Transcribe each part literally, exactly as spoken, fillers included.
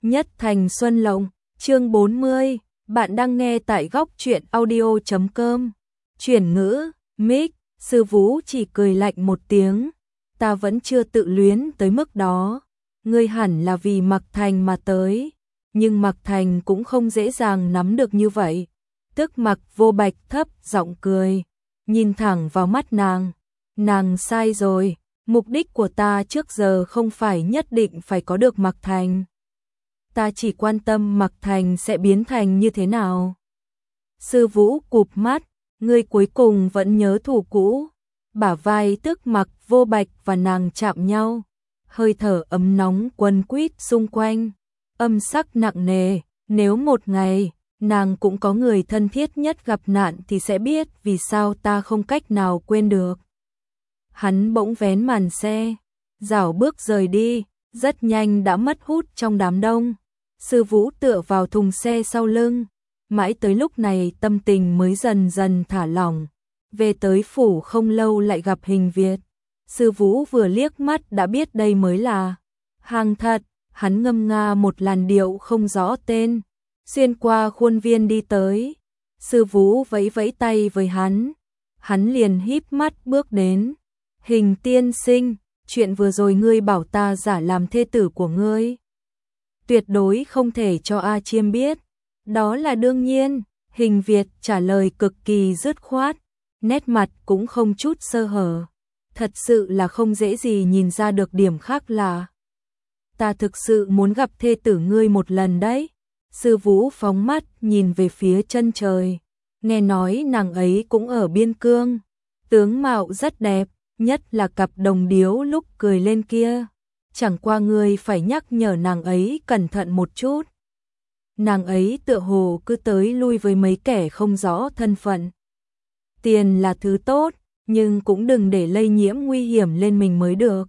Nhất Thành Xuân Lộng, chương bốn mươi, bạn đang nghe tại góc truyện audio chấm com. Chuyển ngữ, mic, Sư Vũ chỉ cười lạnh một tiếng, ta vẫn chưa tự luyến tới mức đó, ngươi hẳn là vì Mặc Thành mà tới, nhưng Mặc Thành cũng không dễ dàng nắm được như vậy. Tức Mặc Vô Bạch thấp giọng cười, nhìn thẳng vào mắt nàng, nàng sai rồi, mục đích của ta trước giờ không phải nhất định phải có được Mặc Thành. Ta chỉ quan tâm Mặc Thành sẽ biến thành như thế nào. Sư Vũ cụp mắt, ngươi cuối cùng vẫn nhớ thù cũ. Bả vai Tức Mặc Vô Bạch và nàng chạm nhau, hơi thở ấm nóng quấn quýt xung quanh, âm sắc nặng nề. Nếu một ngày nàng cũng có người thân thiết nhất gặp nạn thì sẽ biết vì sao ta không cách nào quên được. Hắn bỗng vén màn xe, rảo bước rời đi, rất nhanh đã mất hút trong đám đông. Sư Vũ tựa vào thùng xe sau lưng, mãi tới lúc này tâm tình mới dần dần thả lỏng. Về tới phủ không lâu lại gặp Hình Việt. Sư Vũ vừa liếc mắt đã biết đây mới là hàng thật. Hắn ngâm nga một làn điệu không rõ tên, xuyên qua khuôn viên đi tới. Sư Vũ vẫy vẫy tay với hắn, hắn liền híp mắt bước đến. Hình tiên sinh, chuyện vừa rồi ngươi bảo ta giả làm thê tử của ngươi, tuyệt đối không thể cho A Chiêm biết. Đó là đương nhiên, Hình Việt trả lời cực kỳ dứt khoát, nét mặt cũng không chút sơ hở. Thật sự là không dễ gì nhìn ra được điểm khác lạ. Ta thực sự muốn gặp thê tử ngươi một lần đấy. Sư Vũ phóng mắt nhìn về phía chân trời, nghe nói nàng ấy cũng ở Biên Cương, tướng mạo rất đẹp, nhất là cặp đồng điếu lúc cười lên kia. Chẳng qua ngươi phải nhắc nhở nàng ấy cẩn thận một chút. Nàng ấy tựa hồ cứ tới lui với mấy kẻ không rõ thân phận. Tiền là thứ tốt, nhưng cũng đừng để lây nhiễm nguy hiểm lên mình mới được.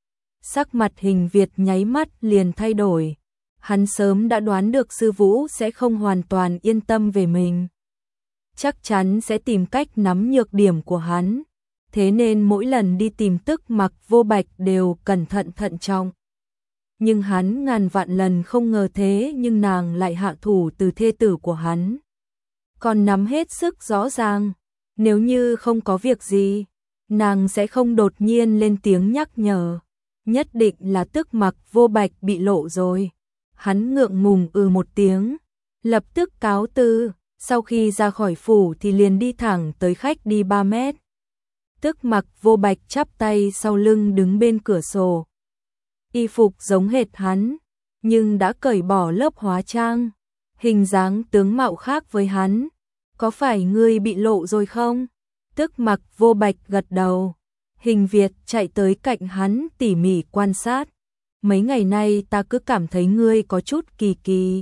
Sắc mặt Hình Việt nháy mắt liền thay đổi. Hắn sớm đã đoán được Sư Vũ sẽ không hoàn toàn yên tâm về mình. Chắc chắn sẽ tìm cách nắm nhược điểm của hắn. Thế nên mỗi lần đi tìm Tức Mặc Vô Bạch đều cẩn thận thận trọng. Nhưng hắn ngàn vạn lần không ngờ thế nhưng nàng lại hạ thủ từ thê tử của hắn. Còn nắm hết sức rõ ràng, nếu như không có việc gì, nàng sẽ không đột nhiên lên tiếng nhắc nhở. Nhất định là Tức Mặc Vô Bạch bị lộ rồi. Hắn ngượng ngùng ừ một tiếng, lập tức cáo từ, sau khi ra khỏi phủ thì liền đi thẳng tới khách đi ba mét. Tức Mặc Vô Bạch chắp tay sau lưng đứng bên cửa sổ. Y phục giống hệt hắn, nhưng đã cởi bỏ lớp hóa trang, hình dáng tướng mạo khác với hắn. Có phải ngươi bị lộ rồi không? Tức Mặc Vô Bạch gật đầu. Hình Việt chạy tới cạnh hắn tỉ mỉ quan sát. Mấy ngày nay ta cứ cảm thấy ngươi có chút kỳ kỳ.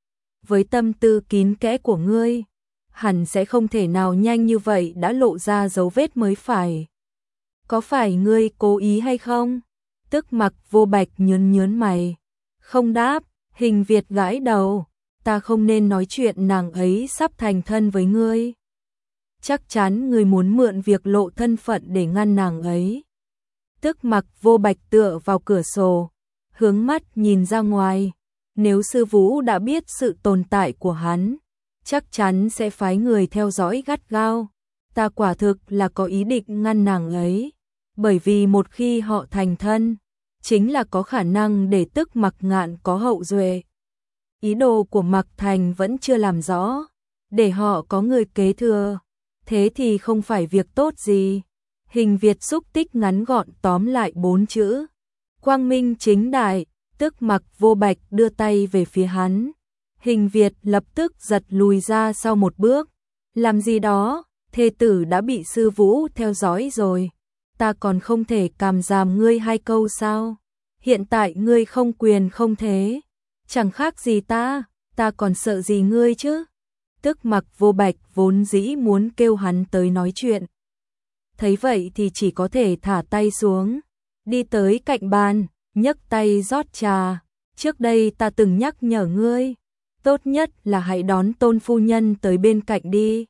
Với tâm tư kín kẽ của ngươi, hẳn sẽ không thể nào nhanh như vậy đã lộ ra dấu vết mới phải. Có phải ngươi cố ý hay không? Tức Mặc Vô Bạch nhớn nhớn mày. Không đáp. Hình Việt gãi đầu. Ta không nên nói chuyện nàng ấy sắp thành thân với ngươi. Chắc chắn ngươi muốn mượn việc lộ thân phận để ngăn nàng ấy. Tức Mặc Vô Bạch tựa vào cửa sổ, hướng mắt nhìn ra ngoài. Nếu Sư Vũ đã biết sự tồn tại của hắn, chắc chắn sẽ phái người theo dõi gắt gao. Ta quả thực là có ý định ngăn nàng ấy, bởi vì một khi họ thành thân, chính là có khả năng để Tức Mặc Ngạn có hậu duệ. Ý đồ của Mặc Thành vẫn chưa làm rõ, để họ có người kế thừa, thế thì không phải việc tốt gì. Hình Việt xúc tích ngắn gọn tóm lại bốn chữ. Quang minh chính đại. Tức Mặc Vô Bạch đưa tay về phía hắn. Hình Việt lập tức giật lùi ra sau một bước. Làm gì đó, thê tử đã bị Sư Vũ theo dõi rồi. Ta còn không thể càm ràm ngươi hai câu sao? Hiện tại ngươi không quyền không thế. Chẳng khác gì ta, ta còn sợ gì ngươi chứ? Tức Mặc Vô Bạch vốn dĩ muốn kêu hắn tới nói chuyện. Thấy vậy thì chỉ có thể thả tay xuống, đi tới cạnh bàn, nhấc tay rót trà. Trước đây ta từng nhắc nhở ngươi, tốt nhất là hãy đón Tôn phu nhân tới bên cạnh đi.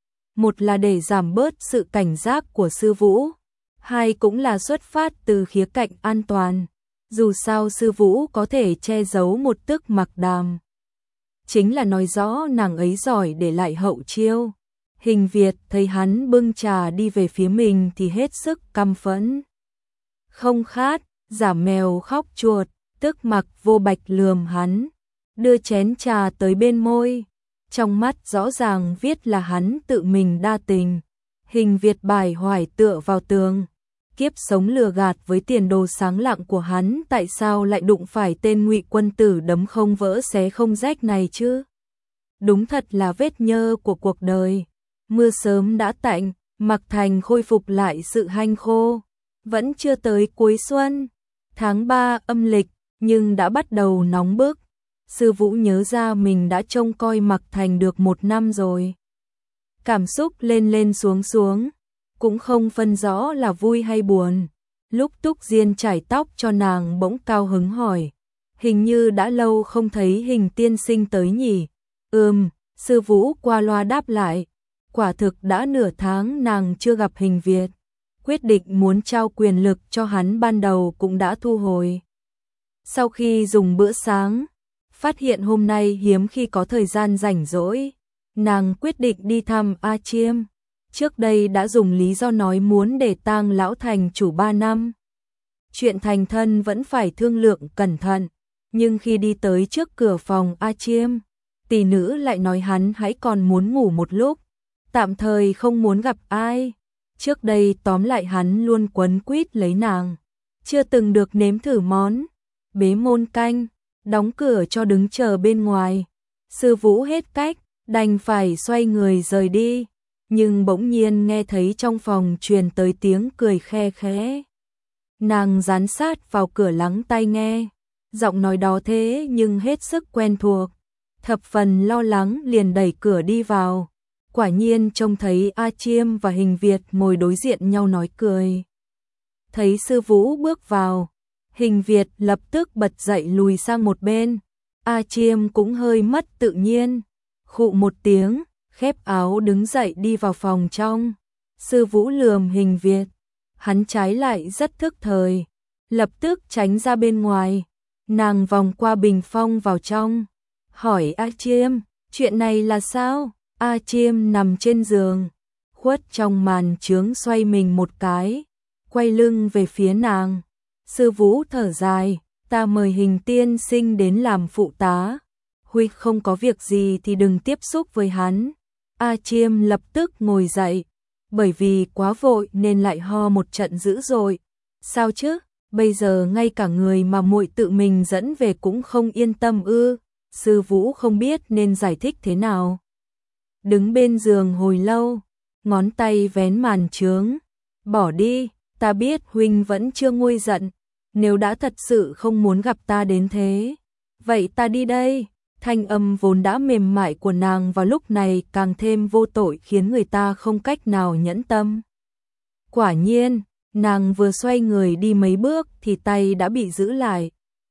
Một là để giảm bớt sự cảnh giác của Sư Vũ, hai cũng là xuất phát từ khía cạnh an toàn. Dù sao sư Vũ có thể che giấu một Tức Mặc Đàm, chính là nói rõ nàng ấy giỏi để lại hậu chiêu. Hình Việt thấy hắn bưng trà đi về phía mình thì hết sức căm phẫn. Không khát, giả mèo khóc chuột, Tức Mặc Vô Bạch lườm hắn, đưa chén trà tới bên môi. Trong mắt rõ ràng viết là hắn tự mình đa tình. Hình Việt bài hoài tựa vào tường. Kiếp sống lừa gạt với tiền đồ sáng lạng của hắn, tại sao lại đụng phải tên Ngụy Quân Tử đấm không vỡ xé không rách này chứ? Đúng thật là vết nhơ của cuộc đời. Mưa sớm đã tạnh, Mạc Thành khôi phục lại sự hanh khô. Vẫn chưa tới cuối xuân, tháng ba âm lịch, nhưng đã bắt đầu nóng bức. Sư Vũ nhớ ra mình đã trông coi Mạc Thành được một năm rồi. Cảm xúc lên lên xuống xuống, cũng không phân rõ là vui hay buồn. Lúc Túc Diên chải tóc cho nàng bỗng cao hứng hỏi, hình như đã lâu không thấy Hình tiên sinh tới nhỉ? Ừm, sư Vũ qua loa đáp lại. Quả thực đã nửa tháng nàng chưa gặp Hình Việt. Quyết định muốn trao quyền lực cho hắn ban đầu cũng đã thu hồi. Sau khi dùng bữa sáng, phát hiện hôm nay hiếm khi có thời gian rảnh rỗi, nàng quyết định đi thăm A Chiêm. Trước đây đã dùng lý do nói muốn để tang lão thành chủ ba năm. Chuyện thành thân vẫn phải thương lượng cẩn thận, nhưng khi đi tới trước cửa phòng A Chiêm, tỷ nữ lại nói hắn hãy còn muốn ngủ một lúc, tạm thời không muốn gặp ai. Trước đây tóm lại hắn luôn quấn quýt lấy nàng, chưa từng được nếm thử món bế môn canh, đóng cửa cho đứng chờ bên ngoài. Sư Vũ hết cách, đành phải xoay người rời đi, nhưng bỗng nhiên nghe thấy trong phòng truyền tới tiếng cười khe khẽ. Nàng dán sát vào cửa lắng tai nghe, giọng nói đó thế nhưng hết sức quen thuộc. Thập phần lo lắng liền đẩy cửa đi vào. Quả nhiên trông thấy A Chiêm và Hình Việt ngồi đối diện nhau nói cười. Thấy sư Vũ bước vào, Hình Việt lập tức bật dậy lùi sang một bên. A Chiêm cũng hơi mất tự nhiên, khụ một tiếng, khép áo đứng dậy đi vào phòng trong. Sư Vũ lườm Hình Việt, hắn trái lại rất thức thời, lập tức tránh ra bên ngoài. Nàng vòng qua bình phong vào trong, hỏi A Chiêm, chuyện này là sao? A Chiêm nằm trên giường, khuất trong màn chướng xoay mình một cái, quay lưng về phía nàng. Sư Vũ thở dài, ta mời Hình tiên sinh đến làm phụ tá. Huy không có việc gì thì đừng tiếp xúc với hắn. A Chiêm lập tức ngồi dậy, bởi vì quá vội nên lại ho một trận dữ dội. Sao chứ, bây giờ ngay cả người mà muội tự mình dẫn về cũng không yên tâm ư? Sư Vũ không biết nên giải thích thế nào. Đứng bên giường hồi lâu, ngón tay vén màn chướng. Bỏ đi, ta biết huynh vẫn chưa nguôi giận, nếu đã thật sự không muốn gặp ta đến thế, vậy ta đi đây. Thanh âm vốn đã mềm mại của nàng vào lúc này càng thêm vô tội khiến người ta không cách nào nhẫn tâm. Quả nhiên, nàng vừa xoay người đi mấy bước thì tay đã bị giữ lại.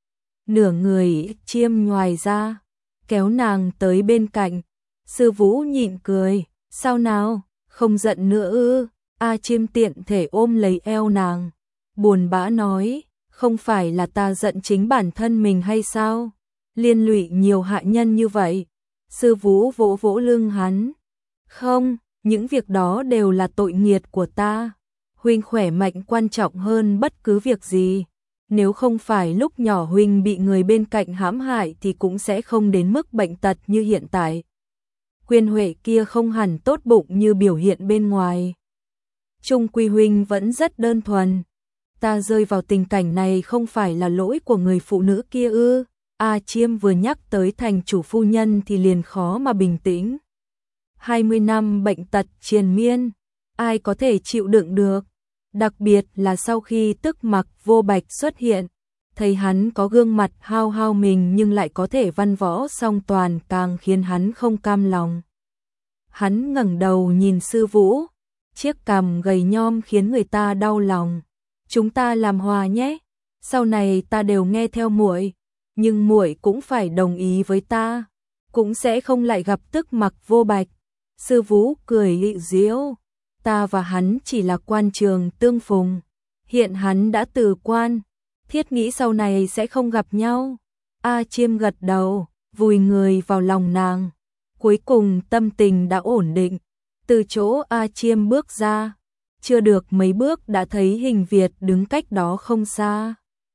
Nửa người Chiêm nhoài ra, kéo nàng tới bên cạnh. Sư Vũ nhịn cười, sao nào, không giận nữa ư? A Chiêm tiện thể ôm lấy eo nàng, buồn bã nói, không phải là ta giận chính bản thân mình hay sao? Liên lụy nhiều hạ nhân như vậy. Sư Vũ vỗ vỗ lưng hắn, không, những việc đó đều là tội nghiệt của ta. Huynh khỏe mạnh quan trọng hơn bất cứ việc gì. Nếu không phải lúc nhỏ huynh bị người bên cạnh hãm hại thì cũng sẽ không đến mức bệnh tật như hiện tại. Quyên Huệ kia không hẳn tốt bụng như biểu hiện bên ngoài. Trung quy huynh vẫn rất đơn thuần. Ta rơi vào tình cảnh này không phải là lỗi của người phụ nữ kia ư? A Chiêm vừa nhắc tới thành chủ phu nhân thì liền khó mà bình tĩnh. hai mươi năm bệnh tật triền miên, ai có thể chịu đựng được? Đặc biệt là sau khi Tức Mặc Vô Bạch xuất hiện, thấy hắn có gương mặt hao hao mình nhưng lại có thể văn võ song toàn càng khiến hắn không cam lòng. Hắn ngẩng đầu nhìn sư Vũ, chiếc cằm gầy nhom khiến người ta đau lòng. Chúng ta làm hòa nhé, sau này ta đều nghe theo muội, nhưng muội cũng phải đồng ý với ta, cũng sẽ không lại gặp Tức Mặc Vô Bạch. Sư Vũ cười lịu diễu, ta và hắn chỉ là quan trường tương phùng, hiện hắn đã từ quan, Thiết nghĩ sau này sẽ không gặp nhau. A Chiêm gật đầu, vùi người vào lòng nàng. Cuối cùng tâm tình đã ổn định. Từ chỗ A Chiêm bước ra, chưa được mấy bước đã thấy Hình Việt đứng cách đó không xa.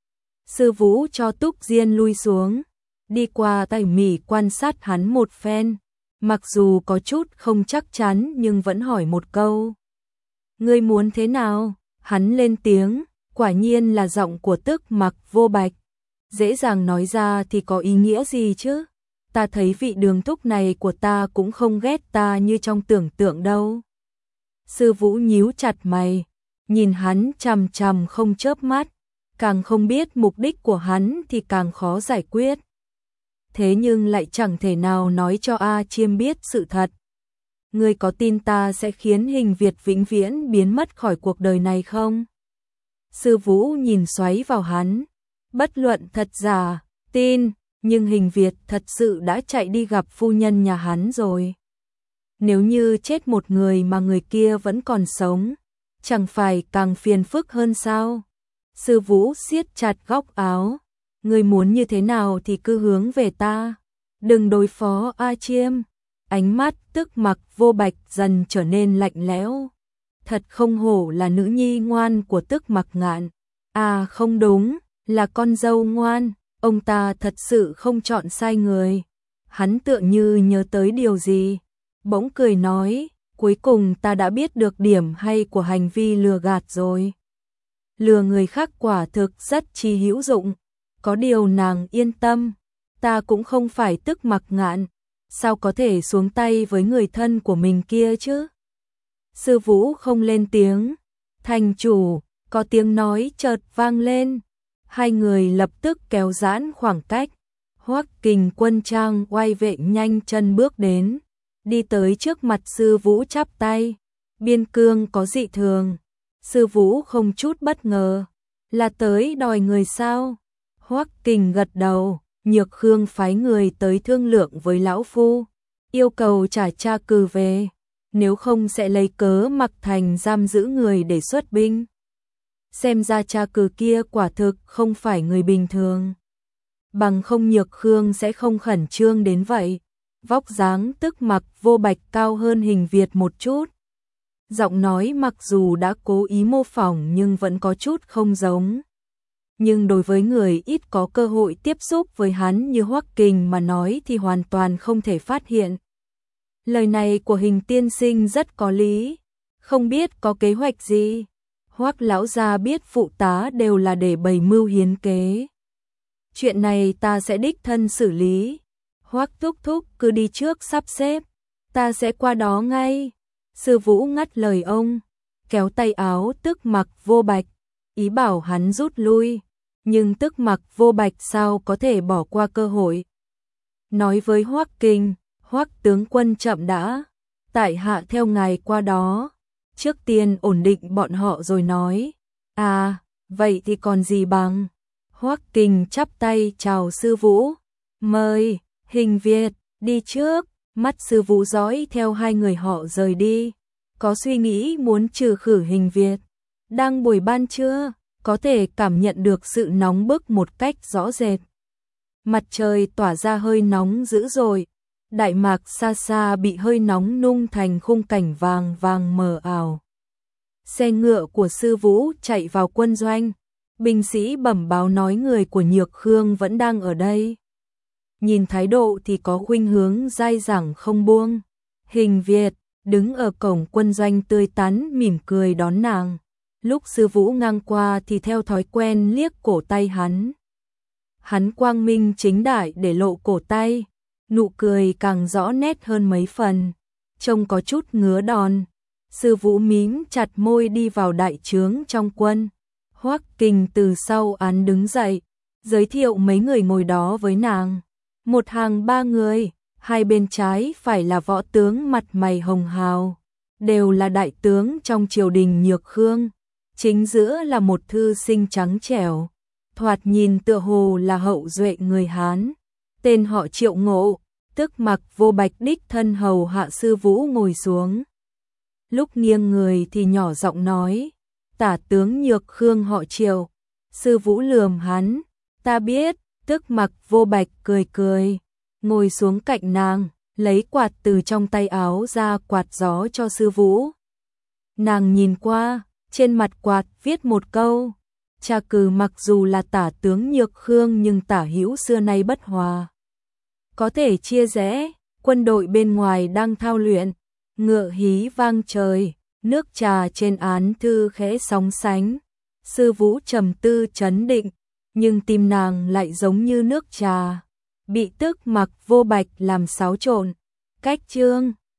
Sư Vũ cho Túc Diên lui xuống, đi qua tỉ mỉ quan sát hắn một phen, mặc dù có chút không chắc chắn nhưng vẫn hỏi một câu. Ngươi muốn thế nào? Hắn lên tiếng, quả nhiên là giọng của Tức Mặc Vô Bạch. Dễ dàng nói ra thì có ý nghĩa gì chứ? Ta thấy vị đường thúc này của ta cũng không ghét ta như trong tưởng tượng đâu. Sư Vũ nhíu chặt mày, nhìn hắn chằm chằm không chớp mắt, càng không biết mục đích của hắn thì càng khó giải quyết. Thế nhưng lại chẳng thể nào nói cho A Chiêm biết sự thật. Ngươi có tin ta sẽ khiến Hình Việt vĩnh viễn biến mất khỏi cuộc đời này không? Sư Vũ nhìn xoáy vào hắn, bất luận thật giả, tin, nhưng Hình Việt thật sự đã chạy đi gặp phu nhân nhà hắn rồi. Nếu như chết một người mà người kia vẫn còn sống, chẳng phải càng phiền phức hơn sao? Sư Vũ siết chặt góc áo, ngươi muốn như thế nào thì cứ hướng về ta, đừng đối phó A Chiêm. Ánh mắt Tức Mặc Vô Bạch dần trở nên lạnh lẽo. Thật không hổ là nữ nhi ngoan của Tức Mặc Ngạn. À không đúng, là con dâu ngoan, ông ta thật sự không chọn sai người. Hắn tựa như nhớ tới điều gì, bỗng cười nói, cuối cùng ta đã biết được điểm hay của hành vi lừa gạt rồi. Lừa người khác quả thực rất chi hữu dụng, có điều nàng yên tâm, ta cũng không phải Tức Mặc Ngạn, sao có thể xuống tay với người thân của mình kia chứ? Sư Vũ không lên tiếng, thành chủ, có tiếng nói chợt vang lên, hai người lập tức kéo giãn khoảng cách. Hoắc Kình quân trang oai vệ nhanh chân bước đến, đi tới trước mặt Sư Vũ chắp tay, biên cương có dị thường. Sư Vũ không chút bất ngờ, là tới đòi người sao? Hoắc Kình gật đầu, Nhược Khương phái người tới thương lượng với lão phu, yêu cầu trả cha cừ về, nếu không sẽ lấy cớ Mặc Thành giam giữ người để xuất binh. Xem ra cha cừ kia quả thực không phải người bình thường, bằng không Nhược Khương sẽ không khẩn trương đến vậy. Vóc dáng Tức Mặc Vô Bạch cao hơn Hình Việt một chút, giọng nói mặc dù đã cố ý mô phỏng nhưng vẫn có chút không giống. Nhưng đối với người ít có cơ hội tiếp xúc với hắn như Hoắc Kình mà nói thì hoàn toàn không thể phát hiện. Lời này của Hình tiên sinh rất có lý, không biết có kế hoạch gì. Hoắc lão gia biết phụ tá đều là để bày mưu hiến kế. Chuyện này ta sẽ đích thân xử lý. Hoắc thúc thúc cứ đi trước sắp xếp, ta sẽ qua đó ngay. Sư Vũ ngắt lời ông, kéo tay áo Tức Mặc Vô Bạch, ý bảo hắn rút lui. Nhưng Tức Mặc Vô Bạch sao có thể bỏ qua cơ hội. Nói với Hoắc Kình, Hoắc tướng quân chậm đã, tại hạ theo ngài qua đó, trước tiên ổn định bọn họ rồi nói. À, vậy thì còn gì bằng. Hoắc Kình chắp tay chào Sư Vũ, mời, Hình Việt, đi trước. Mắt Sư Vũ dõi theo hai người họ rời đi, có suy nghĩ muốn trừ khử Hình Việt. Đang buổi ban trưa, có thể cảm nhận được sự nóng bức một cách rõ rệt. Mặt trời tỏa ra hơi nóng dữ dội, Đại Mạc xa xa bị hơi nóng nung thành khung cảnh vàng vàng mờ ảo. Xe ngựa của Sư Vũ chạy vào quân doanh, binh sĩ bẩm báo nói người của Nhược Khương vẫn đang ở đây. Nhìn thái độ thì có khuynh hướng dai dẳng không buông. Hình Việt đứng ở cổng quân doanh tươi tắn mỉm cười đón nàng. Lúc Sư Vũ ngang qua thì theo thói quen liếc cổ tay hắn. Hắn quang minh chính đại để lộ cổ tay, nụ cười càng rõ nét hơn mấy phần, trông có chút ngứa đòn. Sư Vũ mím chặt môi đi vào đại trướng trong quân. Hoắc Kình từ sau án đứng dậy, giới thiệu mấy người ngồi đó với nàng. Một hàng ba người, hai bên trái phải là võ tướng mặt mày hồng hào, đều là đại tướng trong triều đình Nhược Khương. Chính giữa là một thư sinh trắng trẻo, thoạt nhìn tựa hồ là hậu duệ người Hán, tên họ Triệu Ngộ. Tức Mặc Vô Bạch đích thân hầu hạ Sư Vũ ngồi xuống. Lúc nghiêng người thì nhỏ giọng nói, tả tướng Nhược Khương họ Triệu, Sư Vũ lườm hắn, ta biết, Tức Mặc Vô Bạch cười cười, ngồi xuống cạnh nàng, lấy quạt từ trong tay áo ra quạt gió cho Sư Vũ. Nàng nhìn qua, trên mặt quạt viết một câu, Cha Cừ mặc dù là tả tướng nhược khương nhưng tả hữu xưa nay bất hòa. Có thể chia rẽ, quân đội bên ngoài đang thao luyện, ngựa hí vang trời, nước trà trên án thư khẽ sóng sánh. Sư Vũ trầm tư trấn định, nhưng tim nàng lại giống như nước trà, bị Tức Mặc Vô Bạch làm xáo trộn. Cách chương